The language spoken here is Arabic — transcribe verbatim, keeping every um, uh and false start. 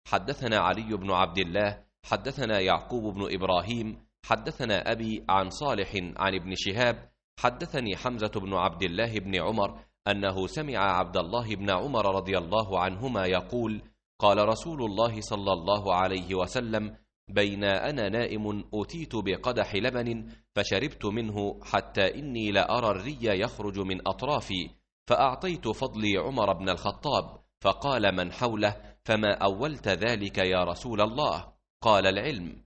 حدثنا علي بن عبد الله حدثنا يعقوب بن إبراهيم حدثنا أبي عن صالح عن ابن شهاب حدثني حمزة بن عبد الله بن عمر أنه سمع عبد الله بن عمر رضي الله عنهما يقول: قال رسول الله صلى الله عليه وسلم: بين أنا نائم أتيت بقدح لبن فشربت منه حتى إني لأرى الري يخرج من أطرافي، فأعطيت فضلي عمر بن الخطاب، فقال من حوله: فما أولت ذلك يا رسول الله؟ قال: العلم.